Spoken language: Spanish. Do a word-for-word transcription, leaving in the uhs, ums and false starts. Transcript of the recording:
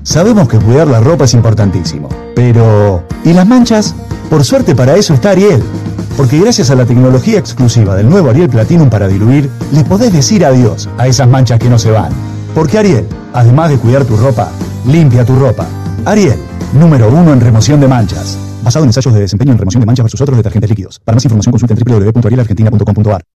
Sabemos que cuidar la ropa es importantísimo, pero ¿y las manchas? Por suerte para eso está Ariel. Porque gracias a la tecnología exclusiva del nuevo Ariel Platinum para diluir, le podés decir adiós a esas manchas que no se van. Porque Ariel, además de cuidar tu ropa, limpia tu ropa. Ariel, número uno en remoción de manchas. Basado en ensayos de desempeño en remoción de manchas versus otros detergentes líquidos. Para más información consulta en doble u doble u doble u punto ariel argentina punto com punto a r.